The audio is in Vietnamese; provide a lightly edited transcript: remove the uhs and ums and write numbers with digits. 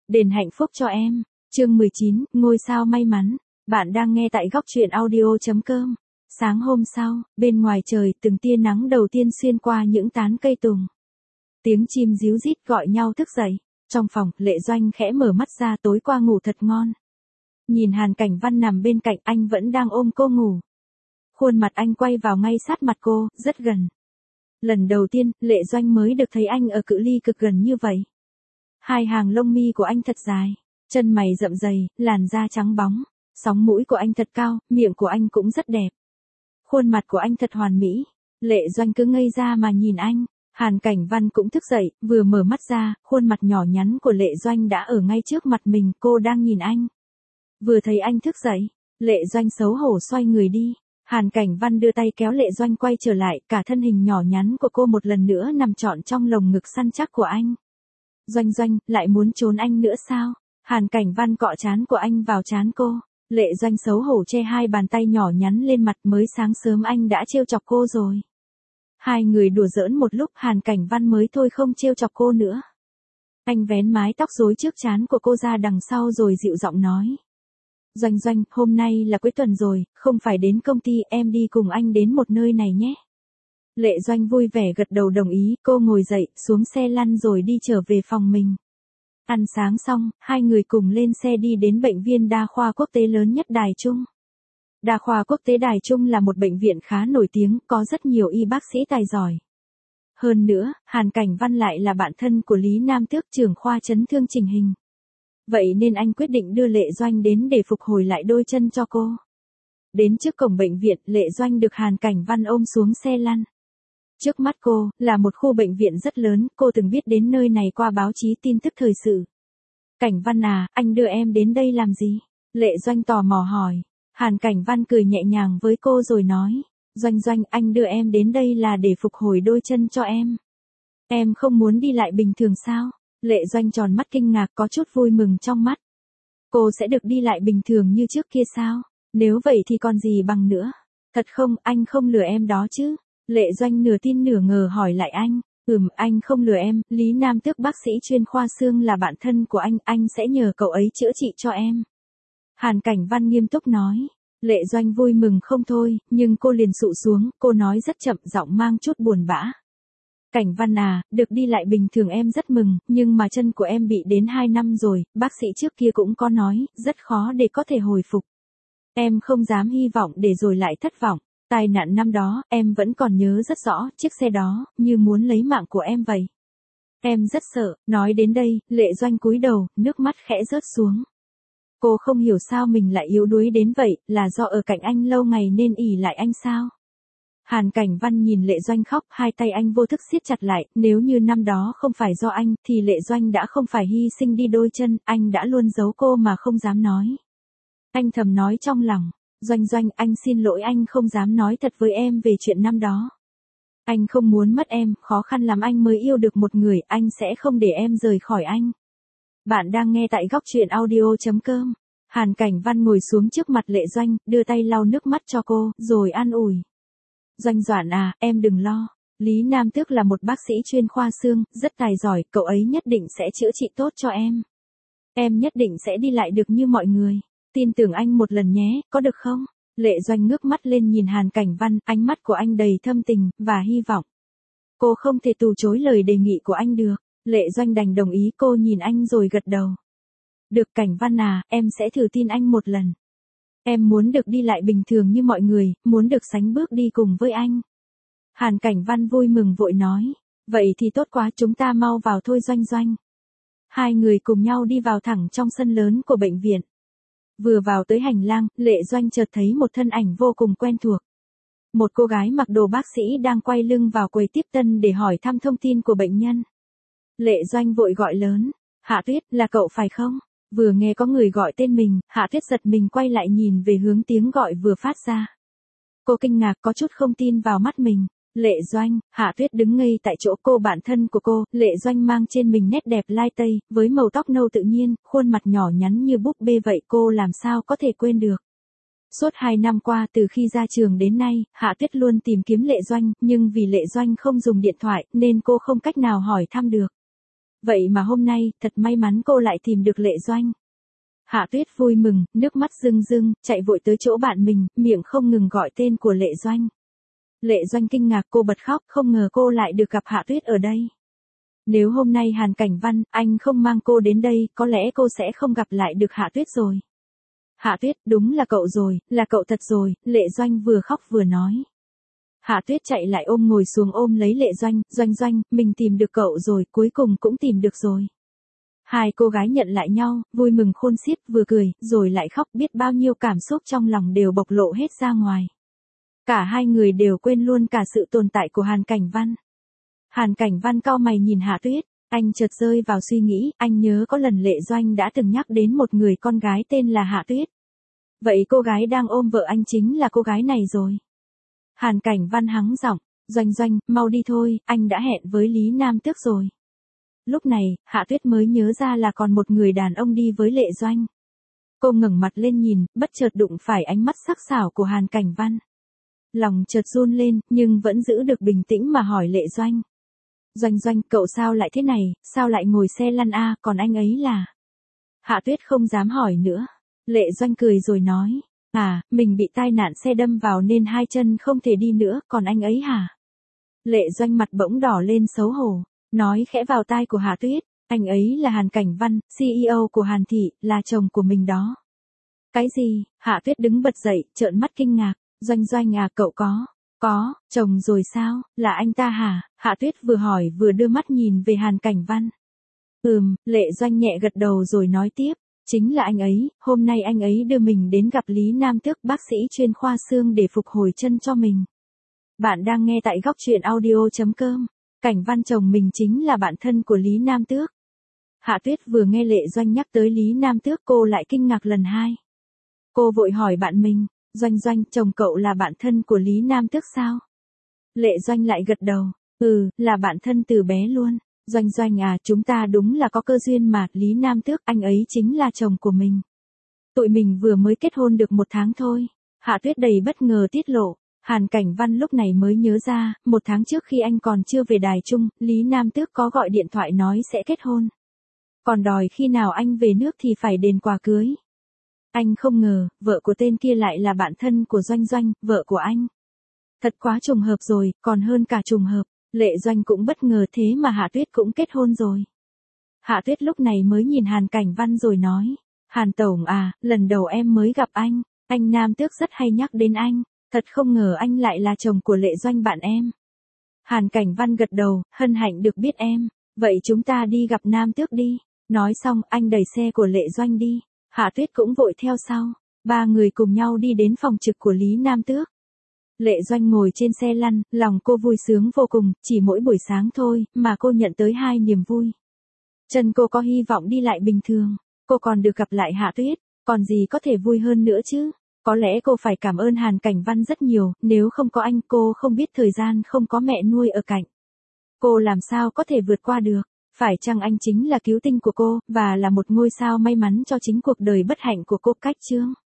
Đền hạnh phúc cho em. Chương 19, ngôi sao may mắn. Bạn đang nghe tại góc truyện audio.com. Sáng hôm sau, bên ngoài trời từng tia nắng đầu tiên xuyên qua những tán cây tùng. Tiếng chim ríu rít gọi nhau thức dậy. Trong phòng, Lệ Doanh khẽ mở mắt ra, tối qua ngủ thật ngon. Nhìn Hàn Cảnh Văn nằm bên cạnh, anh vẫn đang ôm cô ngủ. Khuôn mặt anh quay vào ngay sát mặt cô, rất gần. Lần đầu tiên, Lệ Doanh mới được thấy anh ở cự ly cực gần như vậy. Hai hàng lông mi của anh thật dài, chân mày rậm dày, làn da trắng bóng, sóng mũi của anh thật cao, miệng của anh cũng rất đẹp. Khuôn mặt của anh thật hoàn mỹ. Lệ Doanh cứ ngây ra mà nhìn anh. Hàn Cảnh Văn cũng thức dậy, vừa mở mắt ra, khuôn mặt nhỏ nhắn của Lệ Doanh đã ở ngay trước mặt mình, cô đang nhìn anh. Vừa thấy anh thức dậy, Lệ Doanh xấu hổ xoay người đi. Hàn Cảnh Văn đưa tay kéo Lệ Doanh quay trở lại, cả thân hình nhỏ nhắn của cô một lần nữa nằm trọn trong lồng ngực săn chắc của anh. Doanh Doanh, lại muốn trốn anh nữa sao? Hàn Cảnh Văn cọ trán của anh vào trán cô. Lệ Doanh xấu hổ che hai bàn tay nhỏ nhắn lên mặt, mới sáng sớm anh đã trêu chọc cô rồi. Hai người đùa giỡn một lúc, Hàn Cảnh Văn mới thôi không trêu chọc cô nữa. Anh vén mái tóc rối trước trán của cô ra đằng sau rồi dịu giọng nói. Doanh Doanh, hôm nay là cuối tuần rồi, không phải đến công ty, em đi cùng anh đến một nơi này nhé. Lệ Doanh vui vẻ gật đầu đồng ý, cô ngồi dậy, xuống xe lăn rồi đi trở về phòng mình. Ăn sáng xong, hai người cùng lên xe đi đến bệnh viện đa khoa quốc tế lớn nhất Đài Trung. Đa khoa quốc tế Đài Trung là một bệnh viện khá nổi tiếng, có rất nhiều y bác sĩ tài giỏi. Hơn nữa, Hàn Cảnh Văn lại là bạn thân của Lý Nam Tước, trưởng khoa chấn thương chỉnh hình. Vậy nên anh quyết định đưa Lệ Doanh đến để phục hồi lại đôi chân cho cô. Đến trước cổng bệnh viện, Lệ Doanh được Hàn Cảnh Văn ôm xuống xe lăn. Trước mắt cô, là một khu bệnh viện rất lớn, cô từng biết đến nơi này qua báo chí tin tức thời sự. Cảnh Văn à, anh đưa em đến đây làm gì? Lệ Doanh tò mò hỏi. Hàn Cảnh Văn cười nhẹ nhàng với cô rồi nói. Doanh Doanh, anh đưa em đến đây là để phục hồi đôi chân cho em. Em không muốn đi lại bình thường sao? Lệ Doanh tròn mắt kinh ngạc, có chút vui mừng trong mắt. Cô sẽ được đi lại bình thường như trước kia sao? Nếu vậy thì còn gì bằng nữa? Thật không, anh không lừa em đó chứ? Lệ Doanh nửa tin nửa ngờ hỏi lại anh. Anh không lừa em, Lý Nam Tước bác sĩ chuyên khoa xương là bạn thân của anh sẽ nhờ cậu ấy chữa trị cho em. Hàn Cảnh Văn nghiêm túc nói. Lệ Doanh vui mừng không thôi, nhưng cô liền sụ xuống, cô nói rất chậm, giọng mang chút buồn bã. Cảnh Văn à, được đi lại bình thường em rất mừng, nhưng mà chân của em bị đến 2 năm rồi, bác sĩ trước kia cũng có nói, rất khó để có thể hồi phục. Em không dám hy vọng để rồi lại thất vọng. Tai nạn năm đó, em vẫn còn nhớ rất rõ, chiếc xe đó, như muốn lấy mạng của em vậy. Em rất sợ, nói đến đây, Lệ Doanh cúi đầu, nước mắt khẽ rớt xuống. Cô không hiểu sao mình lại yếu đuối đến vậy, là do ở cạnh anh lâu ngày nên ỷ lại anh sao? Hàn Cảnh Văn nhìn Lệ Doanh khóc, hai tay anh vô thức siết chặt lại, nếu như năm đó không phải do anh, thì Lệ Doanh đã không phải hy sinh đi đôi chân, anh đã luôn giấu cô mà không dám nói. Anh thầm nói trong lòng. Doanh Doanh, anh xin lỗi, anh không dám nói thật với em về chuyện năm đó. Anh không muốn mất em, khó khăn lắm anh mới yêu được một người, anh sẽ không để em rời khỏi anh. Bạn đang nghe tại góc truyện audio.com. Hàn Cảnh Văn ngồi xuống trước mặt Lệ Doanh, đưa tay lau nước mắt cho cô, rồi an ủi. Doanh Doãn à, em đừng lo. Lý Nam Tước là một bác sĩ chuyên khoa xương, rất tài giỏi, cậu ấy nhất định sẽ chữa trị tốt cho em. Em nhất định sẽ đi lại được như mọi người. Tin tưởng anh một lần nhé, có được không? Lệ Doanh ngước mắt lên nhìn Hàn Cảnh Văn, ánh mắt của anh đầy thâm tình, và hy vọng. Cô không thể từ chối lời đề nghị của anh được. Lệ Doanh đành đồng ý, cô nhìn anh rồi gật đầu. Được Cảnh Văn à, em sẽ thử tin anh một lần. Em muốn được đi lại bình thường như mọi người, muốn được sánh bước đi cùng với anh. Hàn Cảnh Văn vui mừng vội nói. Vậy thì tốt quá, chúng ta mau vào thôi Doanh Doanh. Hai người cùng nhau đi vào thẳng trong sân lớn của bệnh viện. Vừa vào tới hành lang, Lệ Doanh chợt thấy một thân ảnh vô cùng quen thuộc. Một cô gái mặc đồ bác sĩ đang quay lưng vào quầy tiếp tân để hỏi thăm thông tin của bệnh nhân. Lệ Doanh vội gọi lớn. Hạ Tuyết, là cậu phải không? Vừa nghe có người gọi tên mình, Hạ Tuyết giật mình quay lại nhìn về hướng tiếng gọi vừa phát ra. Cô kinh ngạc, có chút không tin vào mắt mình. Lệ Doanh, Hạ Tuyết đứng ngây tại chỗ, cô bạn thân của cô, Lệ Doanh mang trên mình nét đẹp lai tây, với màu tóc nâu tự nhiên, khuôn mặt nhỏ nhắn như búp bê vậy, cô làm sao có thể quên được. Suốt 2 năm qua từ khi ra trường đến nay, Hạ Tuyết luôn tìm kiếm Lệ Doanh, nhưng vì Lệ Doanh không dùng điện thoại, nên cô không cách nào hỏi thăm được. Vậy mà hôm nay, thật may mắn cô lại tìm được Lệ Doanh. Hạ Tuyết vui mừng, nước mắt rưng rưng, chạy vội tới chỗ bạn mình, miệng không ngừng gọi tên của Lệ Doanh. Lệ Doanh kinh ngạc, cô bật khóc, không ngờ cô lại được gặp Hạ Tuyết ở đây. Nếu hôm nay Hàn Cảnh Văn, anh không mang cô đến đây, có lẽ cô sẽ không gặp lại được Hạ Tuyết rồi. Hạ Tuyết, đúng là cậu rồi, là cậu thật rồi, Lệ Doanh vừa khóc vừa nói. Hạ Tuyết chạy lại ngồi xuống ôm lấy Lệ Doanh, Doanh, mình tìm được cậu rồi, cuối cùng cũng tìm được rồi. Hai cô gái nhận lại nhau, vui mừng khôn xiết, vừa cười, rồi lại khóc, biết bao nhiêu cảm xúc trong lòng đều bộc lộ hết ra ngoài. Cả hai người đều quên luôn cả sự tồn tại của Hàn Cảnh Văn. Hàn Cảnh Văn cau mày nhìn Hạ Tuyết, anh chợt rơi vào suy nghĩ, anh nhớ có lần Lệ Doanh đã từng nhắc đến một người con gái tên là Hạ Tuyết. Vậy cô gái đang ôm vợ anh chính là cô gái này rồi. Hàn Cảnh Văn hắng giọng, Doanh, mau đi thôi, anh đã hẹn với Lý Nam Tước rồi. Lúc này, Hạ Tuyết mới nhớ ra là còn một người đàn ông đi với Lệ Doanh. Cô ngẩng mặt lên nhìn, bất chợt đụng phải ánh mắt sắc sảo của Hàn Cảnh Văn. Lòng chợt run lên, nhưng vẫn giữ được bình tĩnh mà hỏi Lệ Doanh. Doanh, cậu sao lại thế này, sao lại ngồi xe lăn còn anh ấy là... Hạ Tuyết không dám hỏi nữa. Lệ Doanh cười rồi nói, mình bị tai nạn xe đâm vào nên hai chân không thể đi nữa, còn anh ấy hả? Lệ Doanh mặt bỗng đỏ lên xấu hổ, nói khẽ vào tai của Hạ Tuyết, anh ấy là Hàn Cảnh Văn, CEO của Hàn Thị, là chồng của mình đó. Cái gì? Hạ Tuyết đứng bật dậy, trợn mắt kinh ngạc, Doanh cậu có, chồng rồi sao, là anh ta hả? Hạ Tuyết vừa hỏi vừa đưa mắt nhìn về Hàn Cảnh Văn. Lệ Doanh nhẹ gật đầu rồi nói tiếp, chính là anh ấy, hôm nay anh ấy đưa mình đến gặp Lý Nam Tước, bác sĩ chuyên khoa xương để phục hồi chân cho mình. Bạn đang nghe tại góc truyện audio.com. Cảnh Văn chồng mình chính là bạn thân của Lý Nam Tước. Hạ Tuyết vừa nghe Lệ Doanh nhắc tới Lý Nam Tước cô lại kinh ngạc lần hai. Cô vội hỏi bạn mình, Doanh, chồng cậu là bạn thân của Lý Nam Tước sao? Lệ Doanh lại gật đầu, là bạn thân từ bé luôn. Doanh chúng ta đúng là có cơ duyên mà, Lý Nam Tước, anh ấy chính là chồng của mình. Tụi mình vừa mới kết hôn được 1 tháng thôi. Hạ Tuyết đầy bất ngờ tiết lộ. Hàn Cảnh Văn lúc này mới nhớ ra, 1 tháng trước khi anh còn chưa về Đài Trung, Lý Nam Tước có gọi điện thoại nói sẽ kết hôn. Còn đòi khi nào anh về nước thì phải đền quà cưới. Anh không ngờ, vợ của tên kia lại là bạn thân của Doanh, vợ của anh. Thật quá trùng hợp rồi, còn hơn cả trùng hợp. Lệ Doanh cũng bất ngờ thế mà Hạ Tuyết cũng kết hôn rồi. Hạ Tuyết lúc này mới nhìn Hàn Cảnh Văn rồi nói, Hàn Tổng lần đầu em mới gặp anh Nam Tước rất hay nhắc đến anh, thật không ngờ anh lại là chồng của Lệ Doanh bạn em. Hàn Cảnh Văn gật đầu, hân hạnh được biết em, vậy chúng ta đi gặp Nam Tước đi. Nói xong anh đẩy xe của Lệ Doanh đi, Hạ Tuyết cũng vội theo sau, 3 người cùng nhau đi đến phòng trực của Lý Nam Tước. Lệ Doanh ngồi trên xe lăn, lòng cô vui sướng vô cùng, chỉ mỗi buổi sáng thôi, mà cô nhận tới 2 niềm vui. Chân cô có hy vọng đi lại bình thường, cô còn được gặp lại Hạ Tuyết, còn gì có thể vui hơn nữa chứ. Có lẽ cô phải cảm ơn Hàn Cảnh Văn rất nhiều, nếu không có anh cô không biết thời gian không có mẹ nuôi ở cạnh. Cô làm sao có thể vượt qua được, phải chăng anh chính là cứu tinh của cô, và là một ngôi sao may mắn cho chính cuộc đời bất hạnh của cô. Cách chương